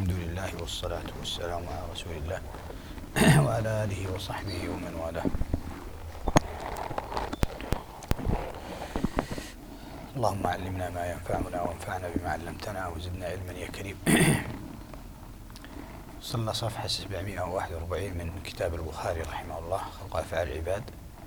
الحمد لله والصلاة والسلام على رسول الله وعلى آله وصحبه ومن والاه. اللهم علمنا ما ينفعنا وانفعنا بما علمتنا وزدنا علما يا كريم. وصلنا صفحة 741 من كتاب البخاري رحمه الله، خلق أفعال العباد،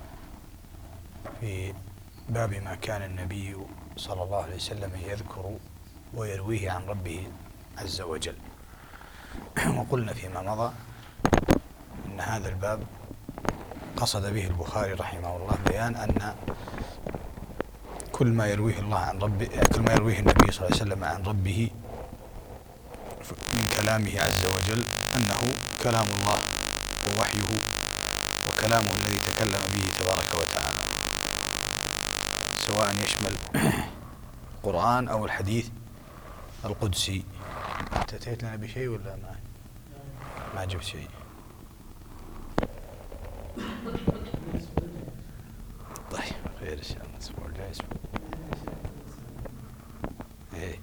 في باب ما كان النبي صلى الله عليه وسلم يذكر ويرويه عن ربه عز وجل. وقلنا فيما مضى إن هذا الباب قصد به البخاري رحمه الله بيان أن كل ما يرويه الله عن ربه، كل ما يرويه النبي صلى الله عليه وسلم عن ربه من كلامه عز وجل أنه كلام الله ووحيه وكلامه الذي تكلم به تبارك وتعالى، سواء يشمل القرآن أو الحديث القدسي. أنت أتيت لنا بشيء ولا ما جبت شيء؟ طيب خير إن شاء الله الأسبوع الجاي. إيه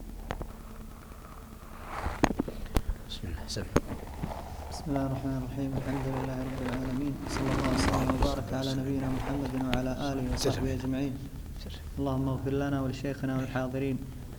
بسم الله. بسم الله الرحمن الرحيم. الحمد لله رب العالمين، صلى الله وسلم وبارك على نبينا محمد وعلى آله وصحبه أجمعين. اللهم اغفر لنا ولشيخنا والحاضرين.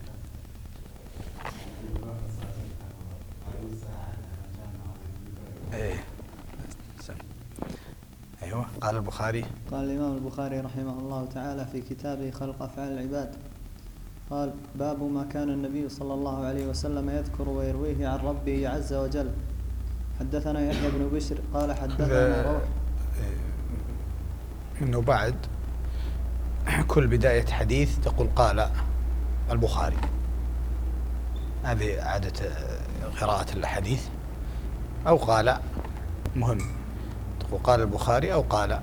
أيوة. قال البخاري، قال الإمام البخاري رحمه الله تعالى في كتابه خلق أفعال العباد، قال: باب ما كان النبي صلى الله عليه وسلم يذكر ويرويه عن ربه عز وجل. حدثنا يحيى بن بشر قال حدثنا روح. إنه بعد كل بداية حديث تقول قال البخاري، هذه عادة قراءة الحديث، أو قال، مهم تقول قال البخاري أو قال.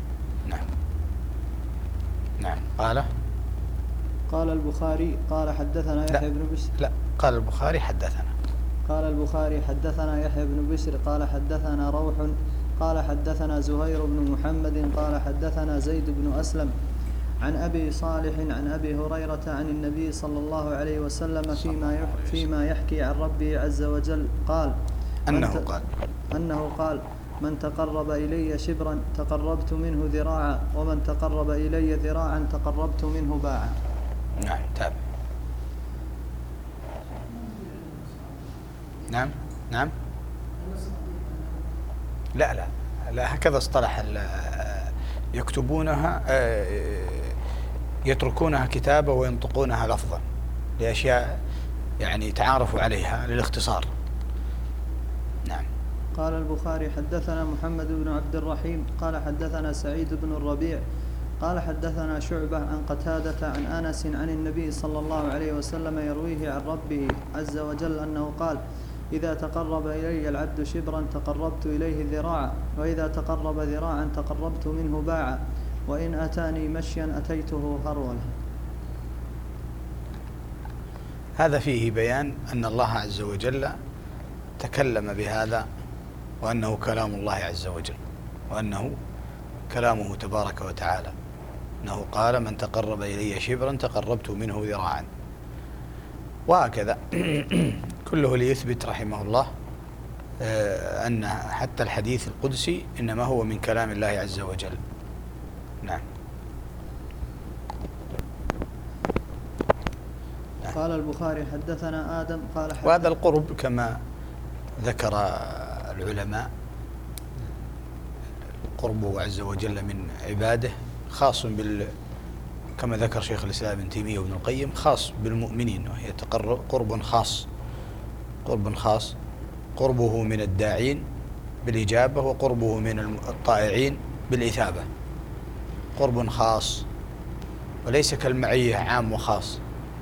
نعم قال البخاري قال حدثنا يحيى بن بشر. لا، قال البخاري حدثنا. قال البخاري حدثنا يحيى بن بشر قال حدثنا روح قال حدثنا زهير بن محمد قال حدثنا زيد بن أسلم عن أبي صالح عن أبي هريرة عن النبي صلى الله عليه وسلم فيما يحكي عن ربه عز وجل قال: أنه قال: من تقرب إلي شبرا تقربت منه ذراعا، ومن تقرب إلي ذراعا تقربت منه باعا. نعم. تابع. نعم. لا هكذا اصطلح يكتبونها، يتركونها كتابة وينطقونها لفظا لأشياء يعني تعارفوا عليها للاختصار. نعم. قال البخاري حدثنا محمد بن عبد الرحيم قال حدثنا سعيد بن الربيع قال حدثنا شعبة عن قتادة عن أنس عن النبي صلى الله عليه وسلم يرويه عن ربه عز وجل أنه قال: إذا تقرب إلي العبد شبرا تقربت إليه ذراعا، وإذا تقرب ذراعا تقربت منه باعا، وإن أتاني مشيا أتيته هرولا. هذا فيه بيان أن الله عز وجل تكلم بهذا، وأنه كلام الله عز وجل، وأنه كلامه تبارك وتعالى، أنه قال: من تقرب إلي شبرا تقربت منه ذراعا، وهكذا. كله ليثبت رحمه الله أن حتى الحديث القدسي إنما هو من كلام الله عز وجل. نعم. قال البخاري حدثنا آدم قال وهذا القرب كما ذكر العلماء، قربه عز وجل من عباده خاص كما ذكر شيخ الإسلام ابن تيمية وابن القيم، خاص بالمؤمنين، وهي قرب خاص، قربه من الداعين بالإجابة، وقربه من الطائعين بالإثابة، قرب خاص وليس كالمعية عام وخاص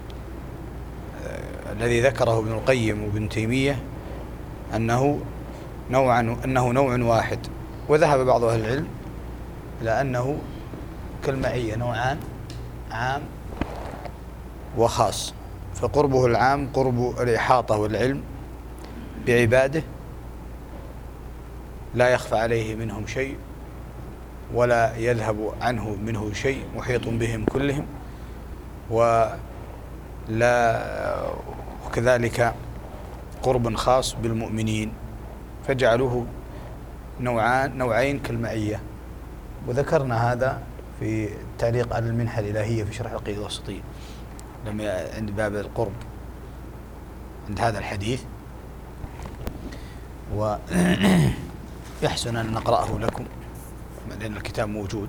الذي ذكره ابن القيم وابن تيمية أنه نوع واحد، وذهب بعض أهل العلم إلى أنه كالمعية نوعان، عام وخاص. فقربه العام قرب الإحاطة والعلم بعباده، لا يخفى عليه منهم شيء ولا يذهب عنه منه شيء، محيط بهم كلهم، وكذلك قرب خاص بالمؤمنين، فجعلوه نوعين كالمعية. وذكرنا هذا في التعليق على المنحة الإلهية في شرح العقيدة الواسطية لما عند باب القرب عند هذا الحديث، ويحسن أن نقرأه لكم لأن الكتاب موجود.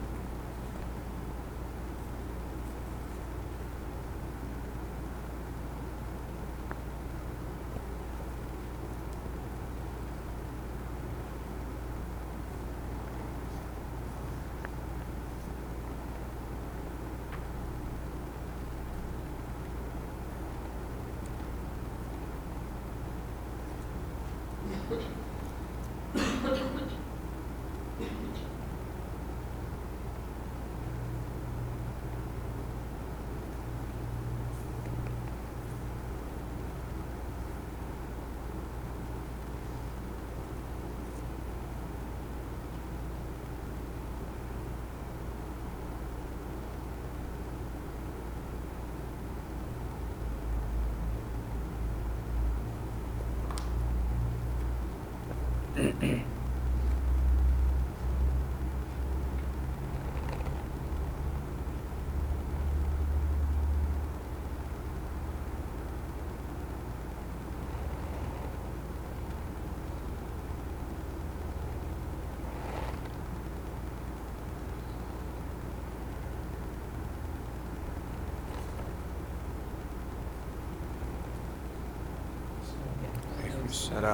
السلام.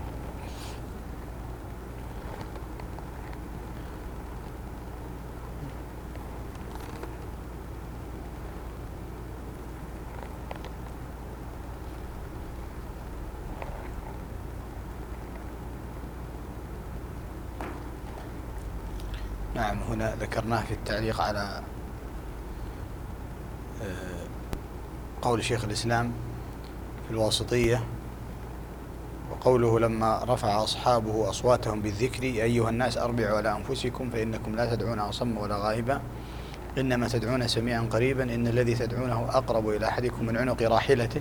نعم، هنا ذكرناه في التعليق على قول شيخ الإسلام في الواسطية، وقوله لما رفع أصحابه أصواتهم بالذكر: أيها الناس أربعوا على أنفسكم فإنكم لا تدعون أصم ولا غائبا إنما تدعون سميعا قريبا إن الذي تدعونه أقرب إلى أحدكم من عنق راحلته.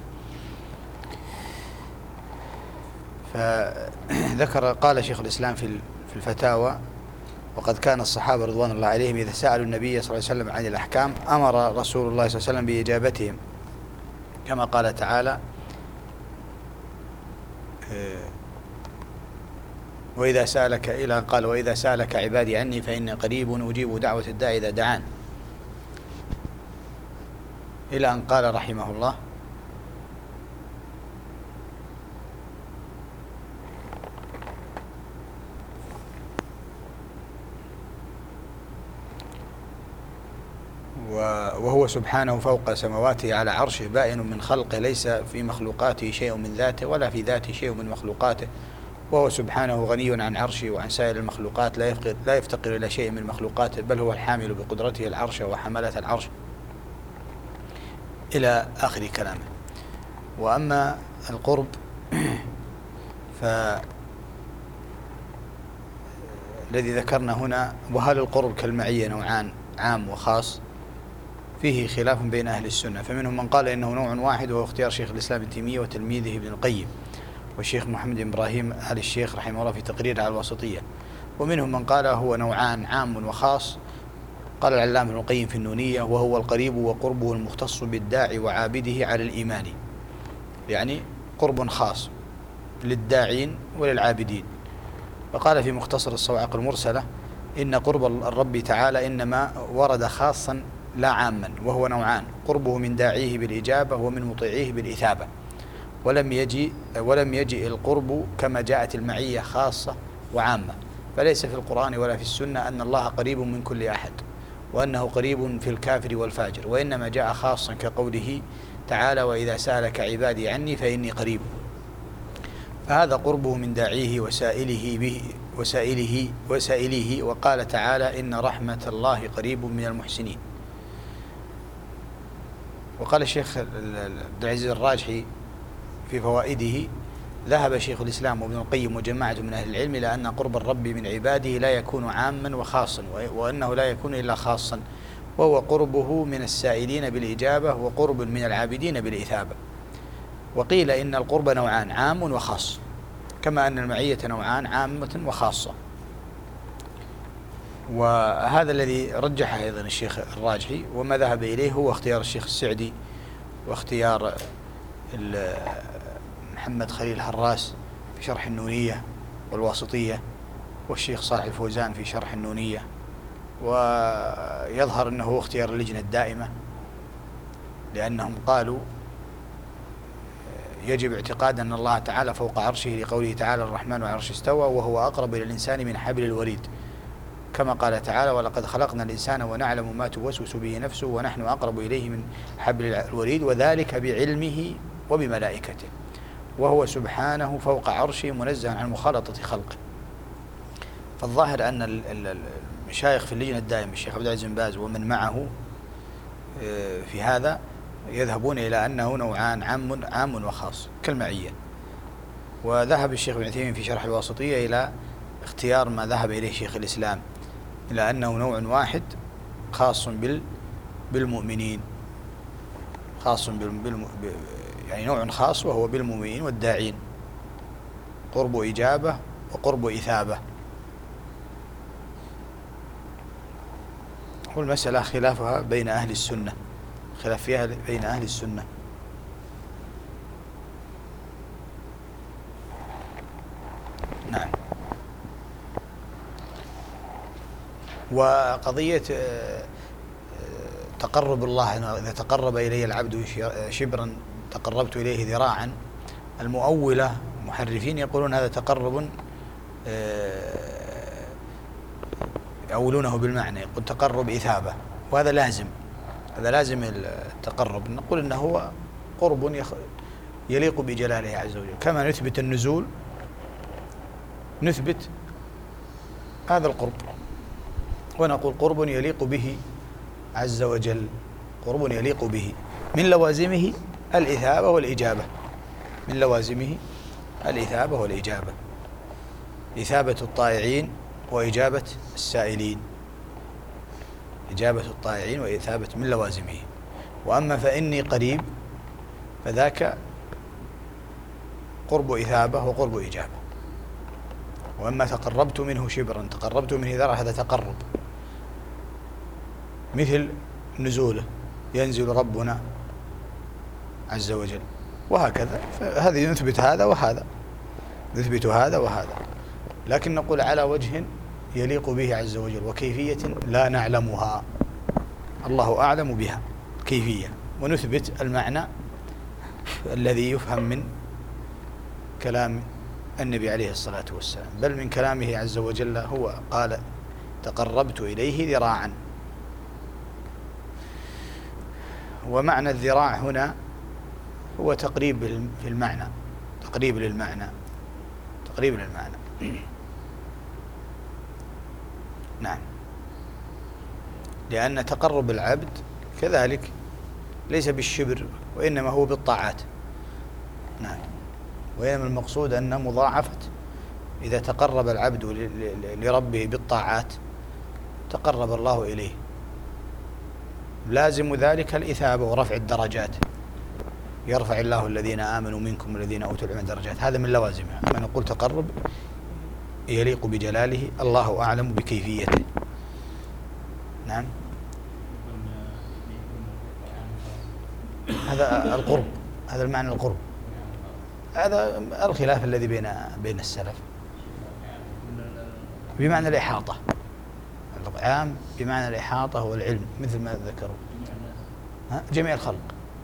فذكر قال شيخ الإسلام في الفتاوى: وقد كان الصحابة رضوان الله عليهم إذا سألوا النبي صلى الله عليه وسلم عن الأحكام أمر رسول الله صلى الله عليه وسلم بإجابتهم، كما قال تعالى: وإذا سألك إلى قال: وإذا سألك عبادي عني فإني قريب أجيب دعوة الداعي إذا دعان، إلى أن قال رحمه الله: وهو سبحانه فوق سمواته على عرشه بائن من خلقه ليس في مخلوقاته شيء من ذاته ولا في ذاته شيء من مخلوقاته، وهو سبحانه غني عن عرشه وعن سائر المخلوقات لا يفتقر إلى شيء من مخلوقاته، بل هو الحامل بقدرته العرش وحملة العرش، إلى آخر كلامه. وأما القرب فالذي ذكرنا هنا، وهل القرب كالمعية نوعان عام وخاص؟ فيه خلاف بين أهل السنة، فمنهم من قال إنه نوع واحد وهو اختيار شيخ الإسلام ابن تيمية وتلميذه ابن القيم والشيخ محمد بن إبراهيم آل الشيخ رحمه الله في تقرير على الواسطية، ومنهم من قال هو نوعان عام وخاص. قال العلامة ابن القيم في النونية: وهو القريب وقربه المختص بالداعي وعابده على الإيمان، يعني قرب خاص للداعين وللعابدين. وقال في مختصر الصواعق المرسلة: إن قرب الرب تعالى إنما ورد خاصا لا عاما، وهو نوعان: قربه من داعيه بالإجابة ومن مطيعيه بالإثابة، ولم يجئ القرب كما جاءت المعية خاصة وعامة، فليس في القرآن ولا في السنة أن الله قريب من كل أحد وأنه قريب في الكافر والفاجر، وإنما جاء خاصا كقوله تعالى: وإذا سألك عبادي عني فإني قريب. فهذا قربه من داعيه وسائله. وقال تعالى: إن رحمة الله قريب من المحسنين. وقال الشيخ عبد العزيز الراجحي في فوائده: ذهب شيخ الإسلام وابن القيم وجماعة من أهل العلم إلى أن قرب الرب من عباده لا يكون عاما وخاصا، وأنه لا يكون إلا خاصا، وهو قربه من السائلين بالإجابة وقرب من العابدين بالإثابة. وقيل إن القرب نوعان، عام وخاص، كما أن المعية نوعان، عامة وخاصة. وهذا الذي رجحه أيضا الشيخ الراجحي، وما ذهب إليه هو اختيار الشيخ السعدي واختيار محمد خليل هراس في شرح النونية والواسطية، والشيخ صالح الفوزان في شرح النونية، ويظهر أنه هو اختيار اللجنة الدائمة، لأنهم قالوا يجب اعتقاد أن الله تعالى فوق عرشه لقوله تعالى الرحمن على العرش استوى وهو أقرب إلى الإنسان من حبل الوريد، كما قال تعالى ولقد خلقنا الإنسان ونعلم ما توسوس به نفسه ونحن أقرب إليه من حبل الوريد وذلك بعلمه وبملائكته وهو سبحانه فوق عرشه منزه عن مخالطة خلقه. فالظاهر أن المشايخ في اللجنة الدائمة الشيخ عبد العزيز بن باز ومن معه في هذا يذهبون إلى أنه نوعان، عام وخاص كالمعية. وذهب الشيخ ابن عثيمين في شرح الواسطية إلى اختيار ما ذهب إليه شيخ الإسلام، إلى أنه نوع واحد خاص بالمؤمنين، خاص يعني نوع خاص وهو بالمؤمنين والداعين، قرب إجابة وقرب إثابة. والمسألة خلافها بين أهل السنة، خلاف فيها بين أهل السنة. نعم. وقضية تقرب الله، إذا تقرب إلي العبد شبرا تقربت إليه ذراعا، المؤولة محرفين يقولون هذا تقرب، يأولونه بالمعنى، يقول تقرب إثابة، وهذا لازم، هذا لازم التقرب. نقول إنه هو قرب يليق بجلاله عز وجل، كما نثبت النزول نثبت هذا القرب، ونقول قرب يليق به عز وجل، قرب يليق به، من لوازمه الإثابة والإجابة، من لوازمه الإثابة والإجابة، إثابة الطائعين وإجابة السائلين، إجابة الطائعين وإثابة من لوازمه. وأما فإني قريب فذاك قرب إثابة وقرب إجابة. وأما تقربت منه شبرا تقربت منه ذرع، هذا تقرب مثل نزوله، ينزل ربنا عز وجل، وهكذا. فهذه نثبت هذا وهذا، نثبت هذا وهذا، لكن نقول على وجه يليق به عز وجل، وكيفية لا نعلمها، الله أعلم بها كيفية، ونثبت المعنى الذي يفهم من كلام النبي عليه الصلاة والسلام، بل من كلامه عز وجل، هو قال تقربت إليه ذراعا. ومعنى الذراع هنا هو تقريب في المعنى، تقريب للمعنى، تقريب للمعنى. نعم، لأن تقرب العبد كذلك ليس بالشبر، وإنما هو بالطاعات. نعم، وإنما المقصود أن مضاعفة، إذا تقرب العبد لربه بالطاعات تقرب الله إليه، لازم ذلك الإثابة ورفع الدرجات، يرفع الله الذين آمنوا منكم والذين أوتوا العلم درجات، هذا من لوازمها. أما نقول تقرب يليق بجلاله، الله أعلم بكيفيته. نعم، هذا القرب، هذا المعنى القرب، هذا الخلاف الذي بين السلف، بمعنى الإحاطة، العام بمعنى الإحاطة والعلم، مثل ما ذكروا جميع الخلق،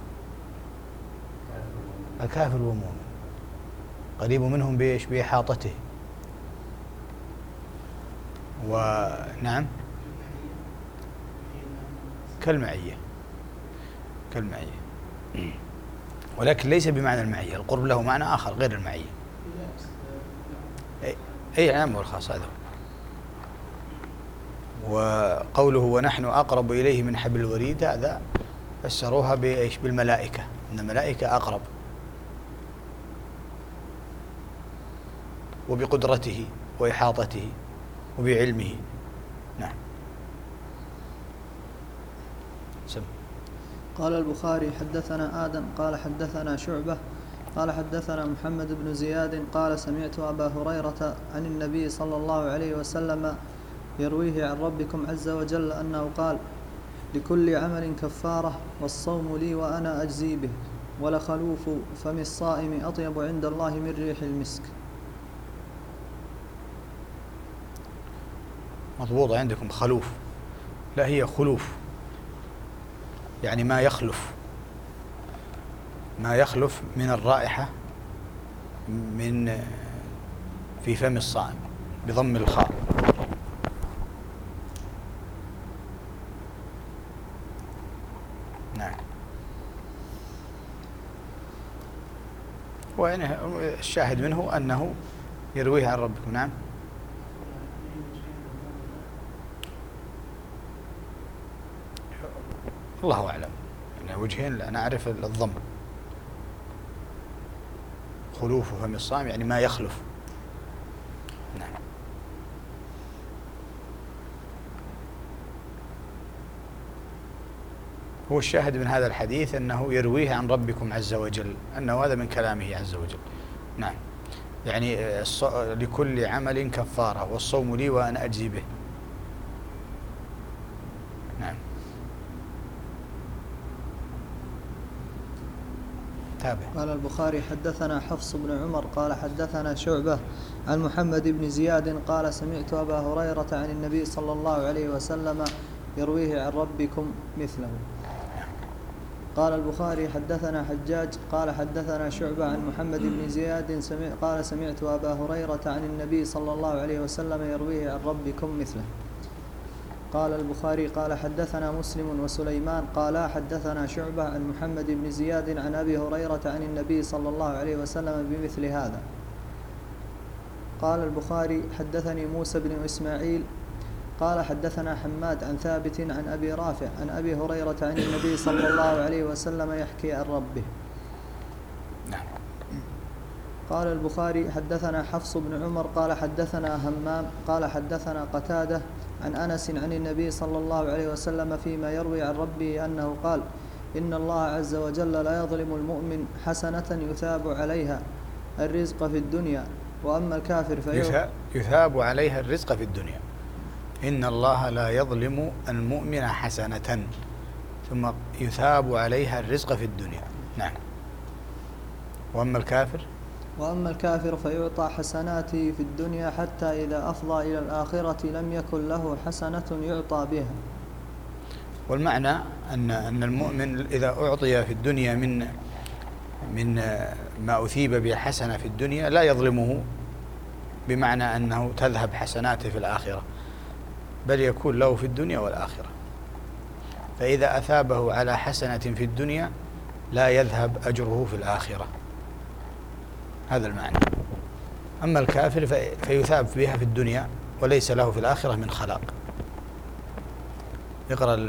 الكافر والمؤمن قريب منهم بإيش؟ بإحاطته. ونعم، كالمعية، كالمعية، ولكن ليس بمعنى المعية، القرب له معنى آخر غير المعية. أي عام والخاص هذا. وقوله ونحن أقرب إليه من حبل الوريد، هذا فسروها بإيش؟ بالملائكة، أن الملائكة أقرب، وبقدرته وإحاطته وبعلمه. نعم. سم. قال البخاري حدثنا آدم قال حدثنا شعبة قال حدثنا محمد بن زياد قال سمعت أبا هريرة عن النبي صلى الله عليه وسلم يرويه عن ربكم عز وجل أنه قال: لكل عمل كفارة، والصوم لي وأنا أجزي به، ولخلوف فم الصائم أطيب عند الله من ريح المسك. مضبوط عندكم خلوف، لا هي خلوف، يعني ما يخلف من الرائحة في فم الصائم بضم الخاء. نعم. الشاهد منه أنه يرويه عن ربكم. نعم. الله أعلم، يعني وجهين لا نعرف الضم. خلوف فم الصائم يعني ما يخلف. نعم. هو الشاهد من هذا الحديث أنه يرويه عن ربكم عز وجل، أنه هذا من كلامه عز وجل. نعم. يعني لكل عمل كفارة، والصوم لي وأنا أجزي به. نعم. تابع. قال البخاري: حدثنا حفص بن عمر قال حدثنا شعبة عن محمد بن زياد قال سمعت أبا هريرة عن النبي صلى الله عليه وسلم يرويه عن ربكم مثله. قال البخاري: حدثنا حجاج قال حدثنا شعبة عن محمد بن زياد قال سمعت أبا هريرة عن النبي صلى الله عليه وسلم يرويه عن ربكم مثله. قال البخاري: قال حدثنا مسلم وسليمان قالا حدثنا شعبة عن محمد بن زياد عن أبي هريرة عن النبي صلى الله عليه وسلم بمثل هذا. قال البخاري: حدثني موسى بن إسماعيل قال حدثنا حماد عن ثابت عن أبي رافع عن أبي هريرة عن النبي صلى الله عليه وسلم يحكي عن ربه. نعم. قال البخاري: حدثنا حفص بن عمر قال حدثنا همام قال حدثنا قتادة عن أنس عن النبي صلى الله عليه وسلم فيما يروي عن ربه أنه قال: إن الله عز وجل لا يظلم المؤمن حسنة يثاب عليها الرزق في الدنيا، وأما الكافر يثاب عليها الرزق في الدنيا. إن الله لا يظلم المؤمن حسنة ثم يثاب عليها الرزق في الدنيا. نعم. وأما الكافر فيعطى حسناته في الدنيا حتى إذا أفضى إلى الآخرة لم يكن له حسنة يعطى بها. والمعنى أن المؤمن إذا أعطي في الدنيا من ما أثيب بحسنة في الدنيا لا يظلمه، بمعنى أنه تذهب حسناته في الآخرة، بل يكون له في الدنيا والآخرة. فإذا أثابه على حسنة في الدنيا لا يذهب أجره في الآخرة، هذا المعنى. أما الكافر فيثاب بها في الدنيا وليس له في الآخرة من خلاق. اقرأ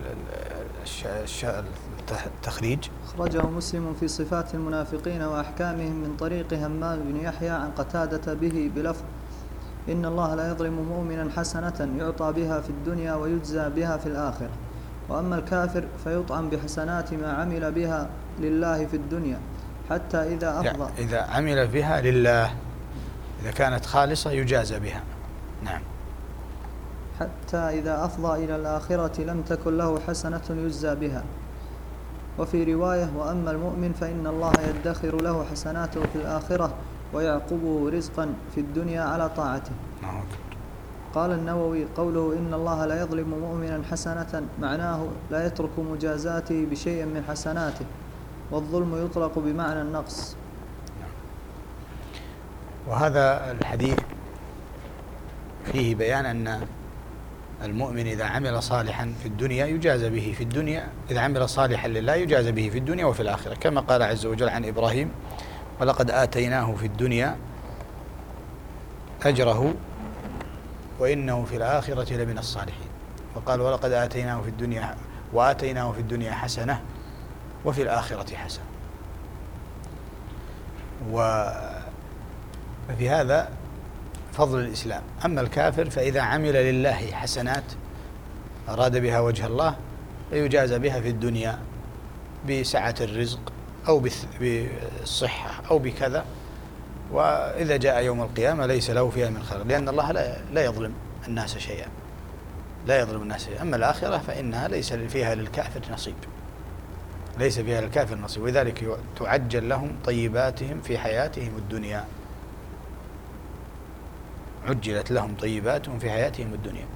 التخريج. أخرجه مسلم في صفات المنافقين وأحكامهم من طريق همام بن يحيى عن قتادة به بلفظ: إن الله لا يظلم مؤمنا حسنة يعطى بها في الدنيا ويجزى بها في الآخرة، وأما الكافر فيطعم بحسنات ما عمل بها لله في الدنيا حتى إذا أفضى. إذا عمل بها لله، إذا كانت خالصة يجازى بها. نعم. حتى إذا أفضى إلى الآخرة لم تكن له حسنة يجزى بها. وفي رواية: وأما المؤمن فإن الله يدخر له حسناته في الآخرة ويعقبه رزقا في الدنيا على طاعته. قال النووي: قوله إن الله لا يظلم مؤمنا حسنة معناه لا يترك مجازاته بشيء من حسناته، والظلم يطلق بمعنى النقص. وهذا الحديث فيه بيان أن المؤمن إذا عمل صالحا في الدنيا يجازى به في الدنيا، إذا عمل صالحا لله يجازى به في الدنيا وفي الآخرة، كما قال عز وجل عن إبراهيم: ولقد آتيناه في الدنيا أجره وإنه في الآخرة لمن الصالحين. وقال: ولقد آتيناه في الدنيا حسنة وفي الآخرة حسنة. وفي هذا فضل الإسلام. أما الكافر فإذا عمل لله حسنات أراد بها وجه الله فيجازى بها في الدنيا بسعة الرزق أو بالصحة أو بكذا، وإذا جاء يوم القيامة ليس له فيها من خلق، لأن الله لا يظلم الناس شيئا، لا يظلم الناس شيئا. أما الآخرة فإنها ليس فيها للكافر نصيب، ليس فيها للكافر نصيب، ولذلك تعجل لهم طيباتهم في حياتهم الدنيا، عجلت لهم طيباتهم في حياتهم الدنيا.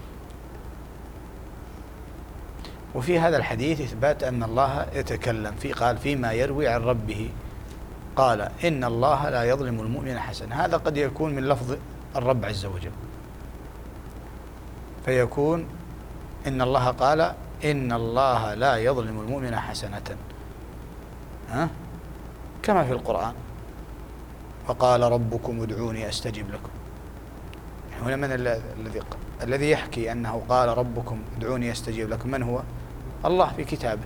وفي هذا الحديث إثبات أن الله يتكلم قال فيما يروي عن ربه، قال إن الله لا يظلم المؤمن حسنة. هذا قد يكون من لفظ الرب عز وجل، فيكون إن الله قال إن الله لا يظلم المؤمن حسنة، كما في القرآن وقال ربكم ادعوني أستجب لكم. هنا من الذي يحكي أنه قال ربكم ادعوني أستجيب لكم؟ من هو؟ الله في كتابه.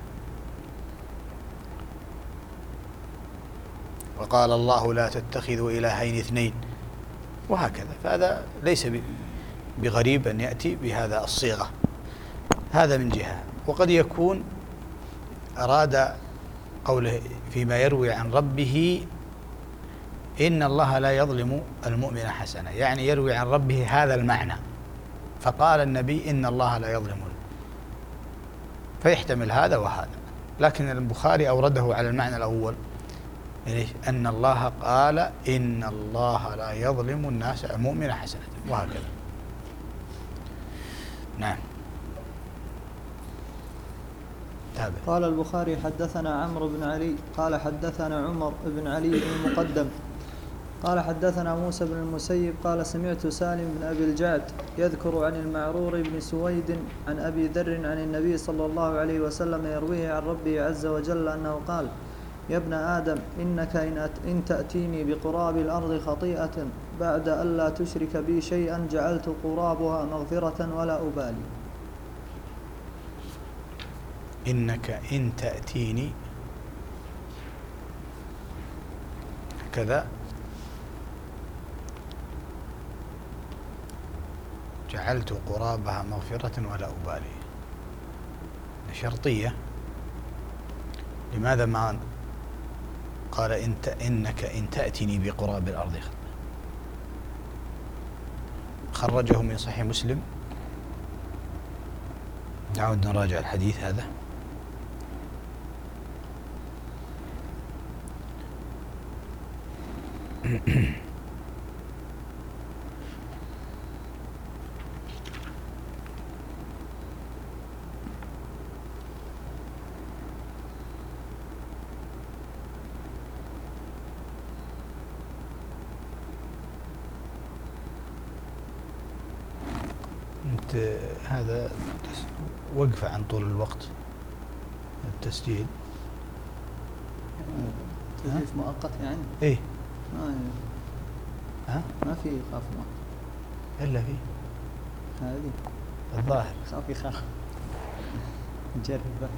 وقال الله لا تتخذوا إلهين اثنين، وهكذا. فهذا ليس بغريب أن يأتي بهذا الصيغة. هذا من جهة. وقد يكون أراد قوله فيما يروي عن ربه إن الله لا يظلم المؤمن حسنة، يعني يروي عن ربه هذا المعنى، فقال النبي إن الله لا يظلم، فيحتمل هذا وهذا. لكن البخاري أورده على المعنى الأول، يعني أن الله قال إن الله لا يظلم الناس المؤمن حسنة، وهكذا. نعم. تابع. قال البخاري حدثنا عمرو بن علي قال حدثنا عمر بن علي بن المقدم قال حدثنا موسى بن المسيب قال سمعت سالم بن أبي الجعد يذكر عن المعرور بن سويد عن أبي ذر عن النبي صلى الله عليه وسلم يرويه عن ربه عز وجل أنه قال يا ابن آدم إنك إن تأتيني بقراب الأرض خطيئة بعد ألا تشرك بي شيئا جعلت قرابها مغفرة ولا أبالي. إنك إن تأتيني كذا جعلت قرابها مغفرة ولا أبالي، شرطية. لماذا ما قال إنك إن تأتيني بقراب الأرض؟ خرجه من صحيح مسلم. نعود نراجع الحديث هذا. هذا وقفة عن طول الوقت التسجيل. تضيف مؤقت يعني؟ ايه. ما في إيقاف مؤقت إلا في هذه الظاهر. خافي خاف نجرب بقى.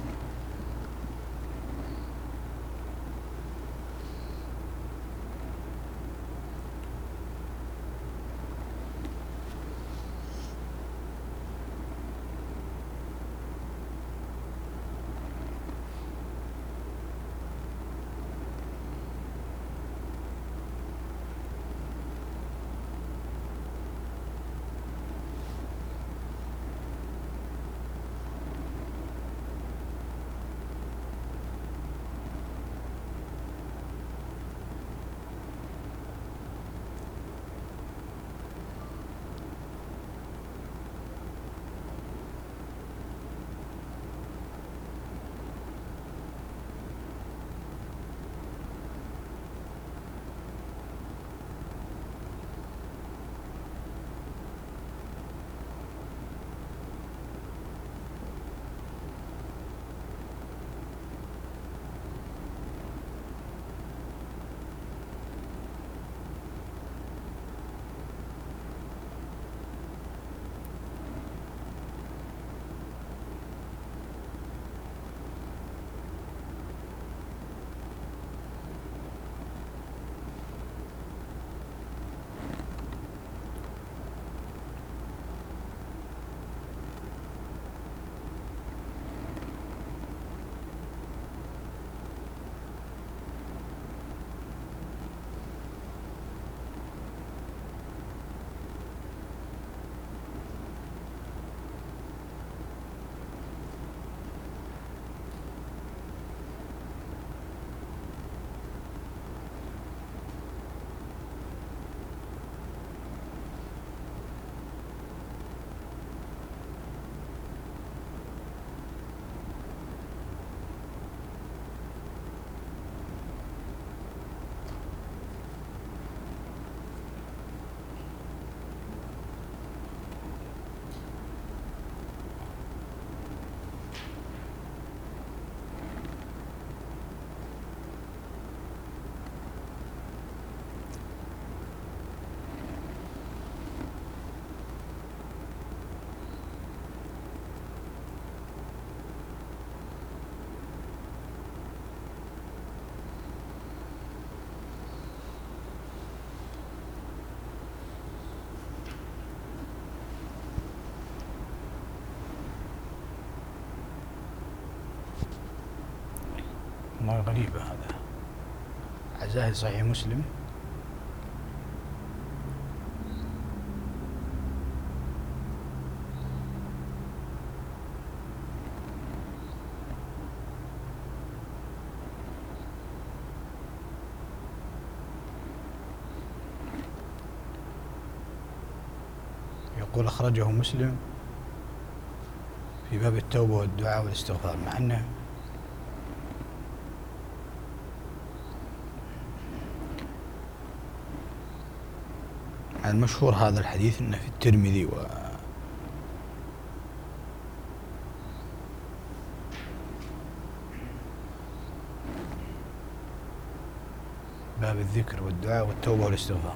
والله غريبة هذا. عزاه صحيح مسلم. يقول أخرجه مسلم في باب التوبة والدعاء والاستغفار، مع أنه المشهور هذا الحديث أنه في الترمذي باب الذكر والدعاء والتوبة والاستغفار.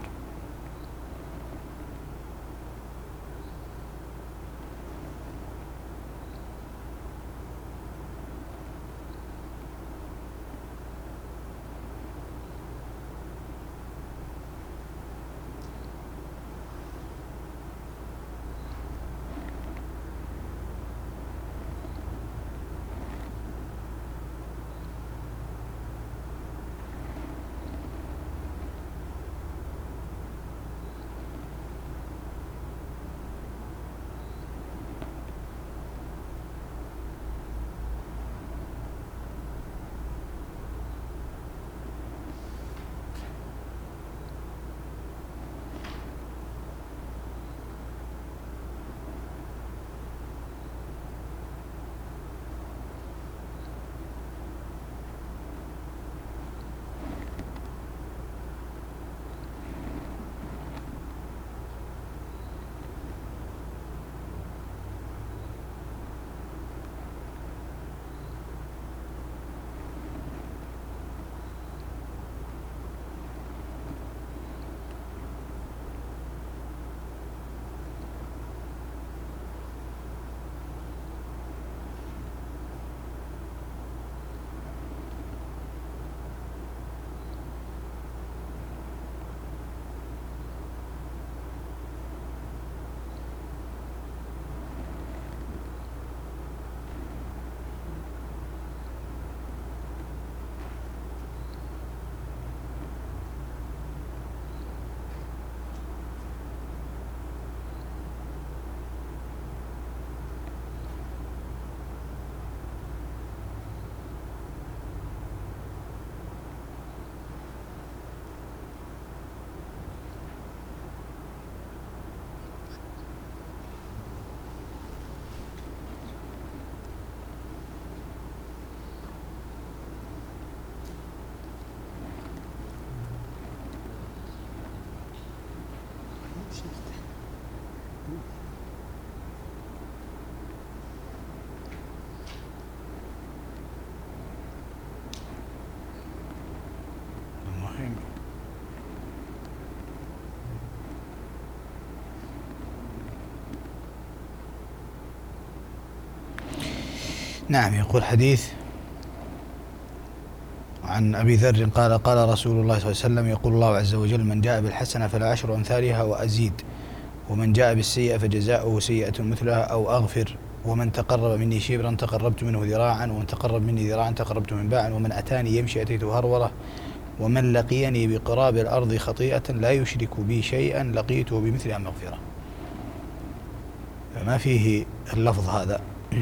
نعم. يقول حديث عن أبي ذر قال قال رسول الله صلى الله عليه وسلم يقول الله عز وجل من جاء بالحسنة فله 10 أمثالها وأزيد، ومن جاء بالسيئة فجزاؤه سيئة مثلها أو أغفر، ومن تقرب مني شبرا تقربت منه ذراعا، ومن تقرب مني ذراعا تقربت من باعا، ومن أتاني يمشي أتيته هرولة، ومن لقيني بقراب الأرض خطيئة لا يشرك بي شيئا لقيته بمثلها مغفرة. فما فيه اللفظ هذا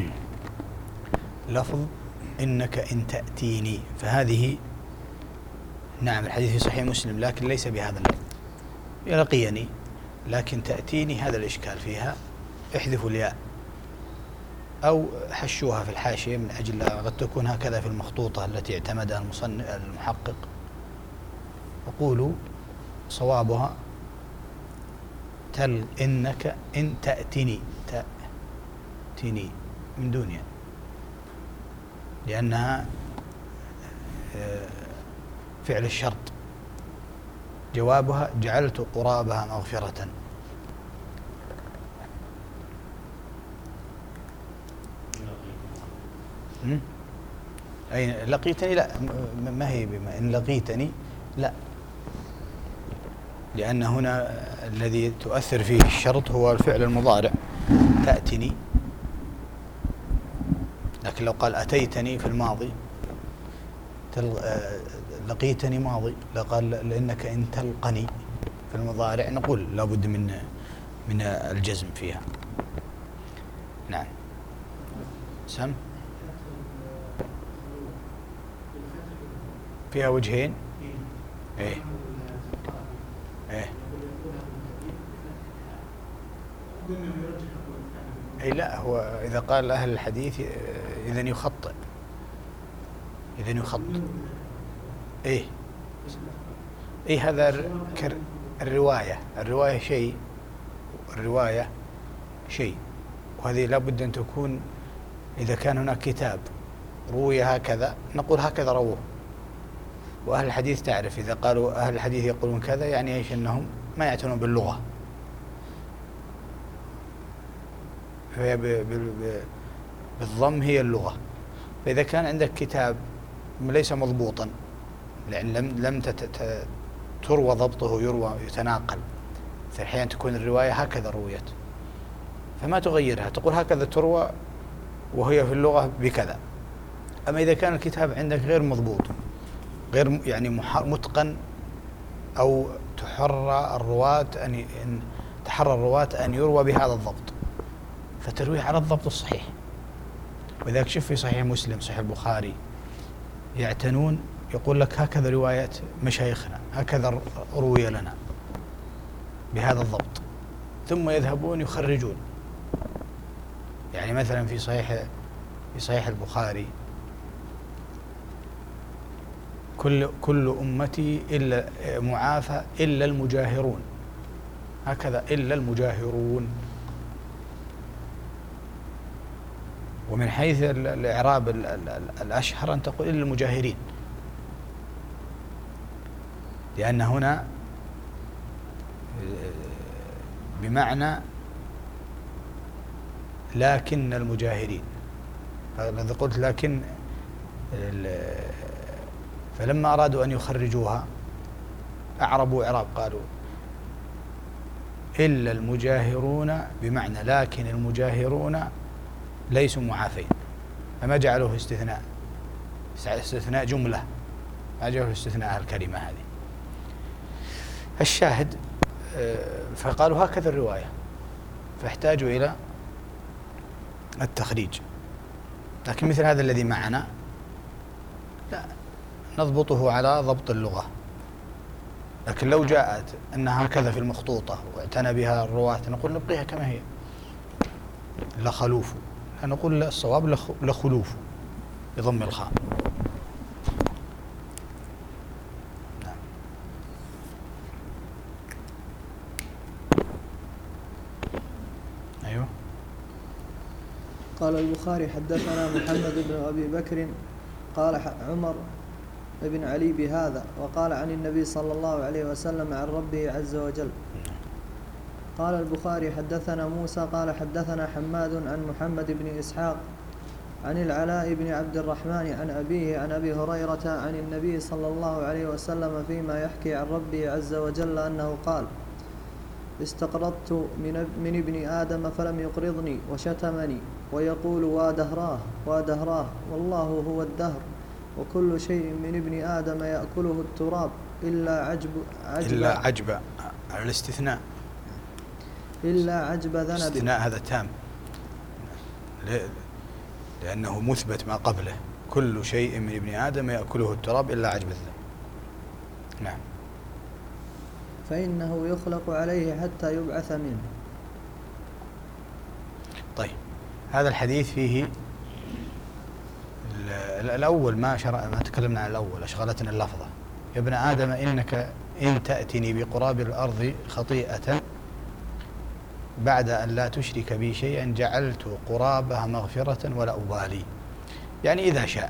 لفظ إنك إن تأتيني، فهذه نعم الحديث في صحيح مسلم لكن ليس بهذا اللفظ، يلقيني، لكن تأتيني هذا الإشكال فيها. احذفوا الياء أو حشوها في الحاشية من أجل قد تكون هكذا في المخطوطة التي اعتمدها المحقق. وقولوا صوابها إنك إن تأتني، تأتني من دون يعني، لأنها فعل الشرط، جوابها جعلت قرابها مغفرة. أي لقيتني لا، ما هي بما إن لقيتني لا، لأن هنا الذي تؤثر فيه الشرط هو الفعل المضارع تأتني، لكن لو قال أتيتني في الماضي لقيتني ماضي، قال لأنك إن تلقني في المضارع نقول لابد من الجزم فيها. نعم. سم فيها وجهين. ايه ايه اي لا، هو اذا قال اهل الحديث اذا يخطئ، ايه ايه هذا الرواية شيء، وهذه لابد ان تكون. اذا كان هناك كتاب روي هكذا نقول هكذا رووه. واهل الحديث تعرف اذا قالوا اهل الحديث يقولون كذا يعني ايش؟ انهم ما يعتنون باللغة، فهي بالضم هي اللغة. فإذا كان عندك كتاب ليس مضبوطا، لأن لم تروى ضبطه، يروى يتناقل، فأحيانا تكون الرواية هكذا رويت فما تغيرها، تقول هكذا تروى وهي في اللغة بكذا. أما إذا كان الكتاب عندك غير مضبوط، غير يعني متقن، أو تحرى الرواة أن يروى بهذا الضبط، فترويه على الضبط الصحيح. وإذا شف في صحيح مسلم، صحيح البخاري، يعتنون، يقول لك هكذا رواية مشايخنا، هكذا روي لنا بهذا الضبط، ثم يذهبون يخرجون. يعني مثلا في صحيح البخاري كل أمتي إلا معافى إلا المجاهرون، هكذا إلا المجاهرون. ومن حيث الإعراب الأشهر أن تقول إلا المجاهرين، لأن هنا بمعنى لكن المجاهرين. فإذا قلت لكن، فلما أرادوا أن يخرجوها أعربوا إعراب، قالوا إلا المجاهرون، بمعنى لكن المجاهرون ليسوا معافين، فما جعلوه استثناء جملة، ما جعلوه استثناء الكلمة هذه. الشاهد فقالوا هكذا الرواية، فاحتاجوا إلى التخريج. لكن مثل هذا الذي معنا لا نضبطه على ضبط اللغة. لكن لو جاءت أنها هكذا في المخطوطة واعتنى بها الرواة نقول نبقيها كما هي، لخلوف، نقول الصواب لخلوف بضم الخاء. نعم. أيوه. قال البخاري حدثنا محمد بن أبي بكر قال عمر بن علي بهذا، وقال عن النبي صلى الله عليه وسلم عن ربه عز وجل. قال البخاري حدثنا موسى قال حدثنا حماد عن محمد بن إسحاق عن العلاء بن عبد الرحمن عن أبيه عن أبي هريرة عن النبي صلى الله عليه وسلم فيما يحكي عن ربه عز وجل أنه قال: استقرضت من ابن آدم فلم يقرضني وشتمني ويقول وادهراه والله هو الدهر، وكل شيء من ابن آدم يأكله التراب إلا عجب على الاستثناء، إلا عجب ذنب. الاستثناء هذا تام، لأنه مثبت ما قبله، كل شيء من ابن آدم يأكله التراب إلا عجب الذنب. نعم. فإنه يخلق عليه حتى يبعث منه. طيب، هذا الحديث فيه الأول ما تكلمنا عن الأول، أشغلتنا اللفظة: يا ابن آدم إنك إن تأتني بقراب الأرض خطيئة بعد أن لا تشرك بي شيئا جعلت قرابها مغفرة ولا أبالي. يعني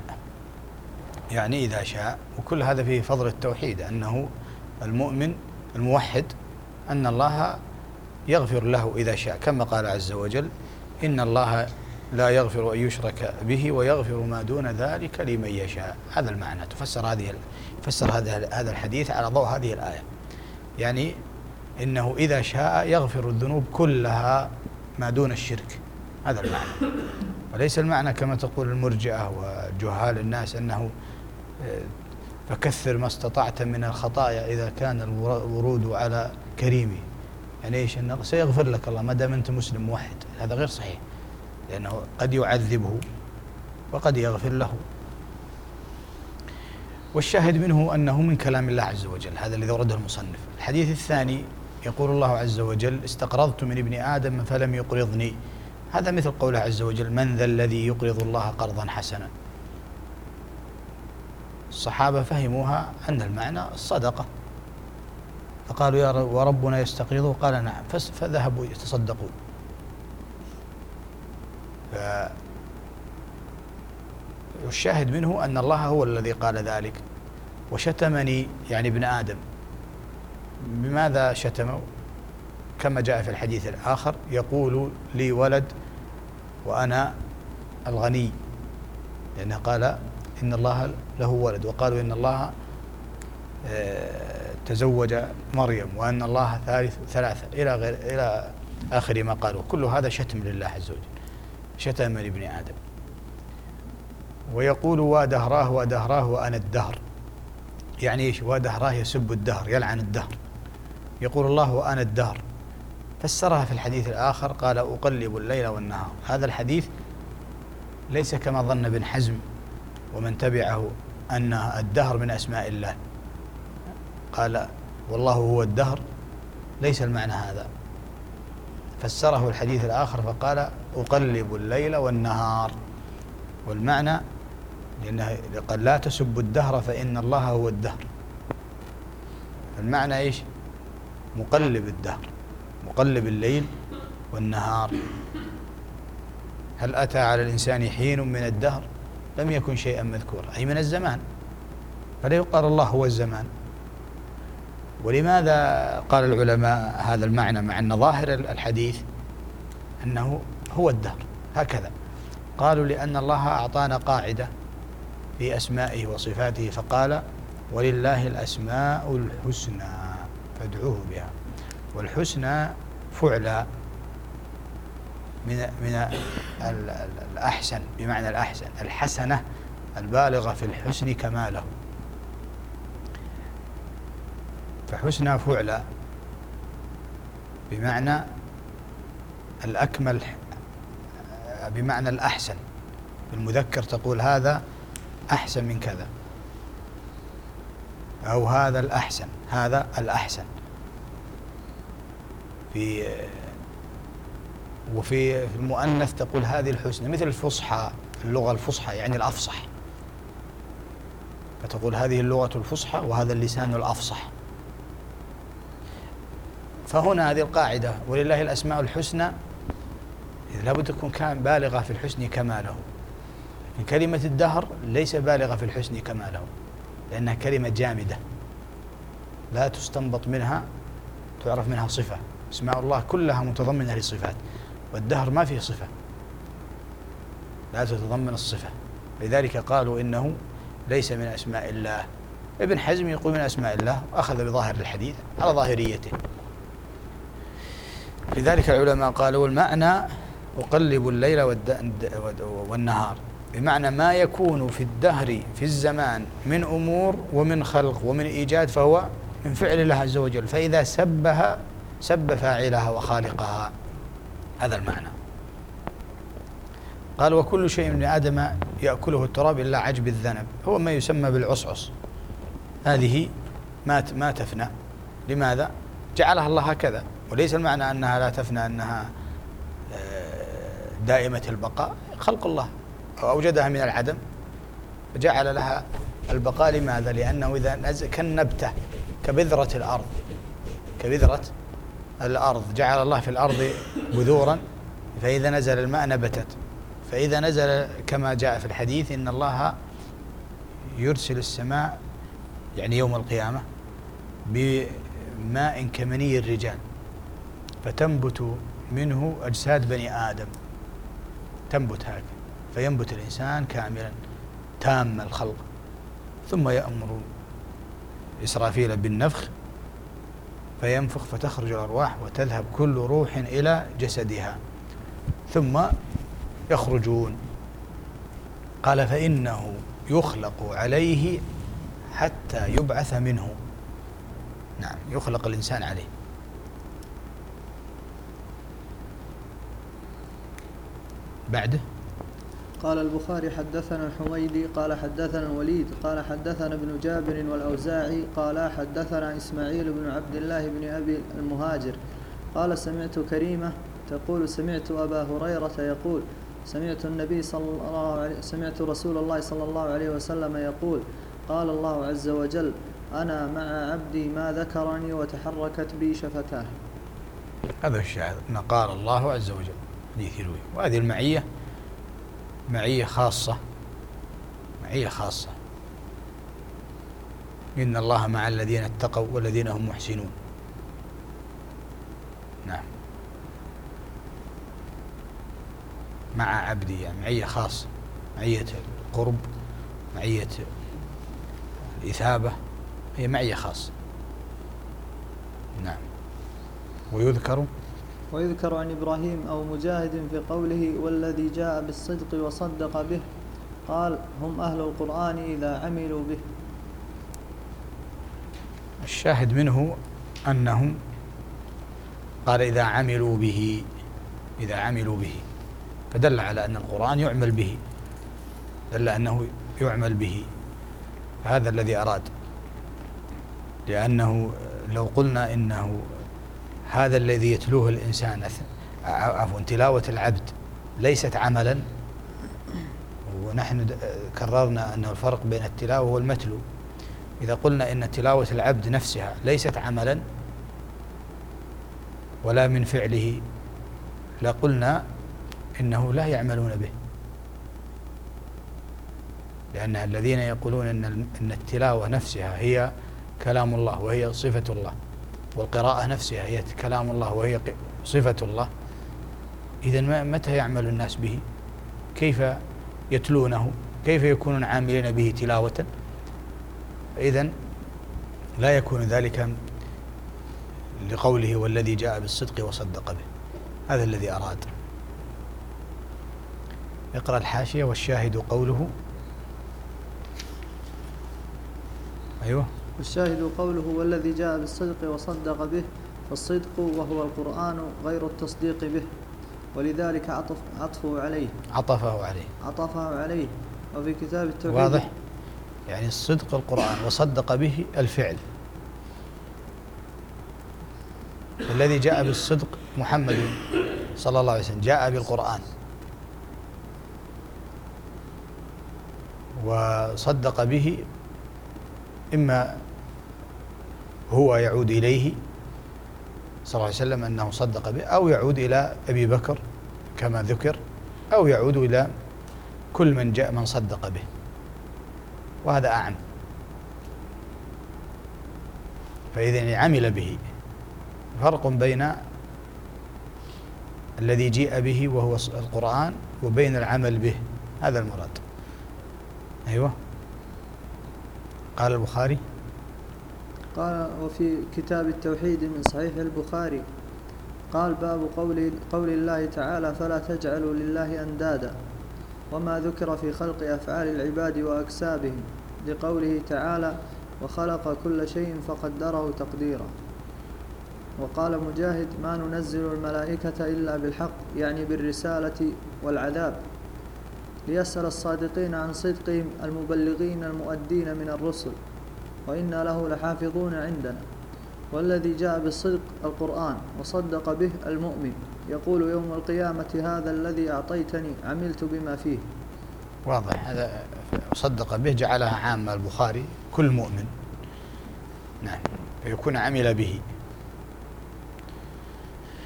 إذا شاء، وكل هذا فيه فضل التوحيد، أنه المؤمن الموحد أن الله يغفر له إذا شاء، كما قال عز وجل: إن الله لا يغفر أن يشرك به ويغفر ما دون ذلك لمن يشاء. هذا المعنى. تفسر هذا الحديث على ضوء هذه الآية، يعني إنه إذا شاء يغفر الذنوب كلها ما دون الشرك. هذا المعنى، وليس المعنى كما تقول المرجئة وجهال الناس أنه فكثر ما استطعت من الخطايا إذا كان الورود على كريمه. يعني إيش؟ أن سيغفر لك الله ما دام أنت مسلم موحد. هذا غير صحيح، لأنه قد يعذبه وقد يغفر له. والشاهد منه أنه من كلام الله عز وجل، هذا الذي ورده المصنف. الحديث الثاني يقول الله عز وجل: استقرضت من ابن آدم فلم يقرضني. هذا مثل قوله عز وجل: من ذا الذي يقرض الله قرضا حسنا. الصحابة فهموها أن المعنى الصدقة، فقالوا: يا رب وربنا يستقرضه؟ قال: نعم. فذهبوا يتصدقون. والشاهد منه أن الله هو الذي قال ذلك. وشتمني يعني ابن آدم. بماذا شتمه؟ كما جاء في الحديث الآخر: يقول لي ولد وأنا الغني، لأنه قال إن الله له ولد، وقالوا إن الله تزوج مريم، وأن الله ثالث ثلاثة، إلى آخر ما قالوا. كل هذا شتم لله عز وجل، شتم من ابن آدم. ويقول: ودهراه ودهراه وأنا الدهر. يعني إيش؟ ودهراه يسب الدهر، يلعن الدهر. يقول الله: وأنا الدهر. فسرها في الحديث الآخر قال: أقلب الليل والنهار. هذا الحديث ليس كما ظن ابن حزم ومن تبعه أن الدهر من أسماء الله. قال: والله هو الدهر، ليس المعنى هذا. فسره الحديث الآخر فقال: أقلب الليل والنهار. والمعنى لأنه قال: لا تسبوا الدهر فإن الله هو الدهر. المعنى إيش؟ مقلب الدهر، مقلب الليل والنهار. هل أتى على الإنسان حين من الدهر لم يكن شيئا مذكورا، أي من الزمان، فلا يقال الله هو الزمان. ولماذا قال العلماء هذا المعنى مع أن ظاهر الحديث أنه هو الدهر؟ هكذا قالوا: لأن الله أعطانا قاعدة في أسمائه وصفاته، فقال: ولله الأسماء الحسنى فادعوه بها. والحسنى فعلى من الأحسن، بمعنى الأحسن، الحسنة البالغة في الحسن كماله. فحسنى فعلى بمعنى الأكمل، بمعنى الأحسن. بالمذكر تقول هذا أحسن من كذا، أو هذا الأحسن، هذا الأحسن. وفي المؤنث تقول هذه الحسنى، مثل الفصحى، اللغة الفصحى يعني الأفصح، فتقول هذه اللغة الفصحى وهذا اللسان الأفصح. فهنا هذه القاعدة: ولله الأسماء الحسنى، لابد تكون كان بالغة في الحسن كماله. كلمة الدهر ليس بالغة في الحسن كماله، لأنها كلمة جامدة لا تستنبط منها، تعرف منها صفة. اسماء الله كلها متضمنة للصفات، والدهر ما فيه صفة، لا تتضمن الصفة. لذلك قالوا إنه ليس من أسماء الله. ابن حزم يقول من أسماء الله، أخذ بظاهر الحديث على ظاهريته. لذلك العلماء قالوا: المعنى أقلب الليل والنهار، بمعنى ما يكون في الدهر في الزمان من أمور ومن خلق ومن إيجاد فهو من فعل الله عز وجل، فإذا سبها سب فاعلها وخالقها. هذا المعنى. قال: وكل شيء من آدم يأكله التراب إلا عجب الذنب، هو ما يسمى بالعصعص. هذه ما تفنى. لماذا؟ جعلها الله هكذا، وليس المعنى أنها لا تفنى، أنها دائمة البقاء. خلق الله أوجدها من العدم فجعل لها البقاء. لماذا؟ لأنه إذا نزل كالنبتة، كبذرة الأرض، كبذرة الأرض، جعل الله في الأرض بذورا، فإذا نزل الماء نبتت. فإذا نزل كما جاء في الحديث إن الله يرسل السماء يعني يوم القيامة بماء كمني الرجال، فتنبت منه أجساد بني آدم، تنبت هكذا، فينبت الإنسان كاملا تام الخلق. ثم يأمر إسرافيل بالنفخ فينفخ فتخرج الأرواح وتذهب كل روح إلى جسدها، ثم يخرجون. قال: فإنه يخلق عليه حتى يبعث منه. نعم، يخلق الإنسان عليه. بعده قال البخاري حدثنا الحميدي قال حدثنا الوليد قال حدثنا ابن جابر والأوزاعي قال حدثنا إسماعيل بن عبد الله بن أبي المهاجر قال سمعت كريمة تقول سمعت أبا هريرة يقول سمعت رسول الله صلى الله عليه وسلم يقول قال الله عز وجل أنا مع عبدي ما ذكرني وتحركت بي شفتاه. هذا الشاهد ما قال الله عز وجل حديث يروي. وهذه المعية معية خاصة، معية خاصة. إن الله مع الذين اتقوا والذين هم محسنون. نعم، مع عبدي، يعني معية خاصة، معية القرب، معية الإثابة، هي معية خاصة. نعم. ويذكر عن إبراهيم أو مجاهد في قوله والذي جاء بالصدق وصدق به قال هم أهل القرآن إذا عملوا به. الشاهد منه أنهم قال إذا عملوا به، إذا عملوا به، فدل على أن القرآن يعمل به، دل أنه يعمل به. هذا الذي أراد، لأنه لو قلنا إنه هذا الذي يتلوه الإنسان، عفوا تلاوة العبد ليست عملا، ونحن كررنا أنه الفرق بين التلاوة والمتلو. إذا قلنا إن تلاوة العبد نفسها ليست عملا ولا من فعله، لقلنا إنه لا يعملون به، لأن الذين يقولون إن التلاوة نفسها هي كلام الله وهي صفة الله، والقراءة نفسها هي كلام الله وهي صفة الله، إذن متى يعمل الناس به؟ كيف يتلونه؟ كيف يكونون عاملين به تلاوة؟ إذن لا يكون ذلك لقوله والذي جاء بالصدق وصدق به. هذا الذي أراد. اقرأ الحاشية. والشاهد قوله. أيوه. والشاهد قوله والذي جاء بالصدق وصدق به، فالصدق وهو القرآن غير التصديق به، ولذلك عطفه عليه. وفي كتاب التوحيد واضح؟ يعني الصدق القرآن وصدق به الفعل. الذي جاء بالصدق محمد صلى الله عليه وسلم، جاء بالقرآن وصدق به، إما هو يعود إليه صلى الله عليه وسلم أنه صدق به، أو يعود إلى أبي بكر كما ذكر، أو يعود إلى كل من جاء من صدق به، وهذا أعم. فإذن عمل به. فرق بين الذي جيء به وهو القرآن وبين العمل به، هذا المراد. أيوه. قال البخاري. قال وفي كتاب التوحيد من صحيح البخاري قال باب قول الله تعالى فلا تجعلوا لله أندادا، وما ذكر في خلق أفعال العباد وأكسابهم، لقوله تعالى وخلق كل شيء فقدره تقديرا. وقال مجاهد ما ننزل الملائكة إلا بالحق، يعني بالرسالة والعذاب، ليسأل الصادقين عن صدقهم المبلغين المؤدين من الرسل، وإنا له لحافظون عندنا. والذي جاء بالصدق القرآن وصدق به المؤمن، يقول يوم القيامة هذا الذي أعطيتني عملت بما فيه. واضح. هذا صدق به جعلها عامة البخاري كل مؤمن. نعم، يكون عمل به.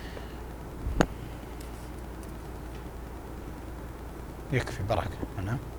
يكفي بركة هنا.